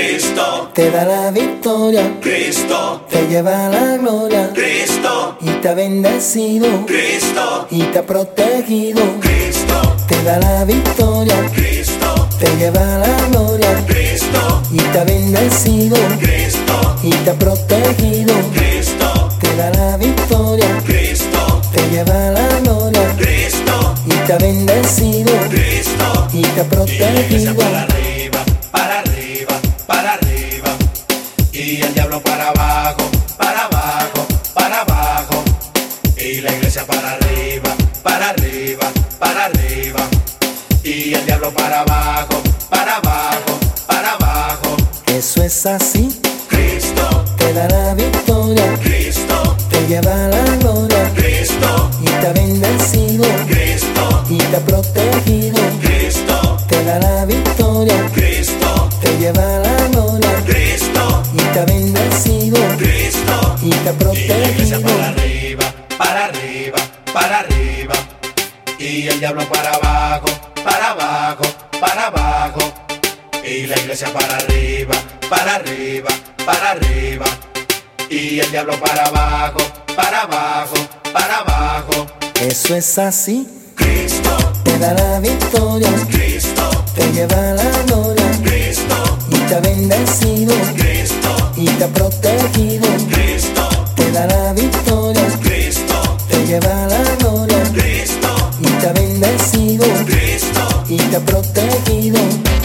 Cristo te da la victoria, Cristo te lleva a la gloria, Cristo y te ha bendecido, Cristo y te ha protegido. Cristo Te da la victoria, Cristo te lleva a la gloria, Cristo y te ha bendecido, Cristo y te ha protegido. Cristo Te da la victoria, Cristo te lleva a la gloria, Cristo y te ha bendecido, Cristo y te ha y la iglesia protegido. para arriba, para arriba, para arriba, y el diablo para abajo, para abajo, para abajo, y la iglesia para arriba, para arriba, para arriba, y el diablo para abajo, para abajo, para abajo. Eso es así, Cristo, te da la victoria, Cristo, te lleva a la gloria, Cristo, y te ha bendecido, Cristo, y te ha protegido. Cristo, Te da la victoria, Cristo, te lleva a la gloria, Cristo, y te ha bendecido, Cristo. y te ha Y la iglesia protegido. para arriba, para arriba, para arriba. Y el diablo para abajo, para abajo, para abajo. Y la iglesia para arriba, para arriba, para arriba. Y el diablo para abajo, para abajo, para abajo. Eso es así, Cristo, te da la victoria, Cristo, te lleva a la gloria, Cristo, y te ha bendecido, Cristo, y te ha protegido. Cristo, Te da la victoria, Cristo, te lleva a la gloria, Cristo, y te ha bendecido, Cristo. y te ha protegido.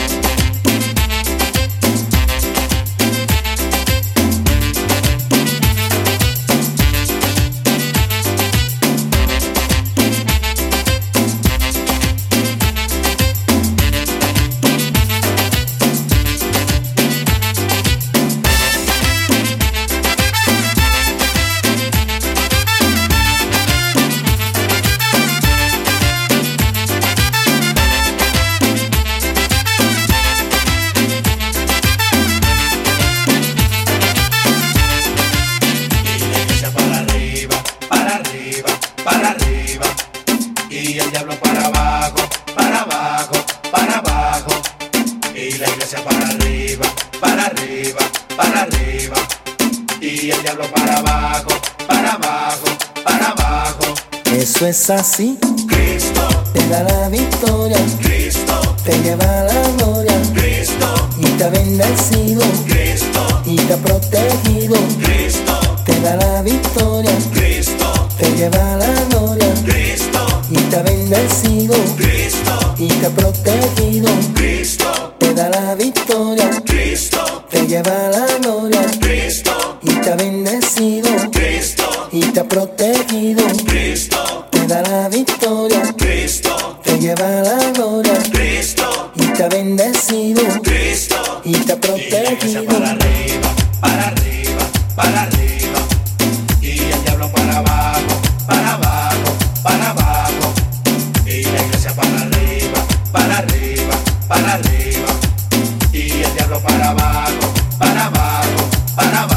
Y la iglesia para arriba, para arriba, para arriba. Y el diablo para abajo, para abajo, para abajo. Y la iglesia para arriba, para arriba, para arriba. Y el diablo para abajo, para abajo, para abajo. Eso es así, Cristo, te da la victoria, Cristo, te lleva a la gloria, Cristo, y te ha bendecido, Cristo, y te ha protegido. Cristo, Te da la victoria, Cristo, te lleva a la gloria, Cristo, y te ha bendecido, Cristo, y te ha protegido. Cristo, Te da la victoria, Cristo, te lleva a la gloria, Cristo, y te ha bendecido, Cristo, y te ha protegido. Cristo, Te da la victoria, Cristo, te lleva a la gloria, Cristo, y te ha bendecido, Cristo. y te ha Y la iglesia protegido. para arriba, para arriba, para arriba. Y el diablo para abajo, para abajo, para abajo. Y la iglesia para arriba, para arriba, para arriba. Y el diablo para abajo, para abajo, para abajo.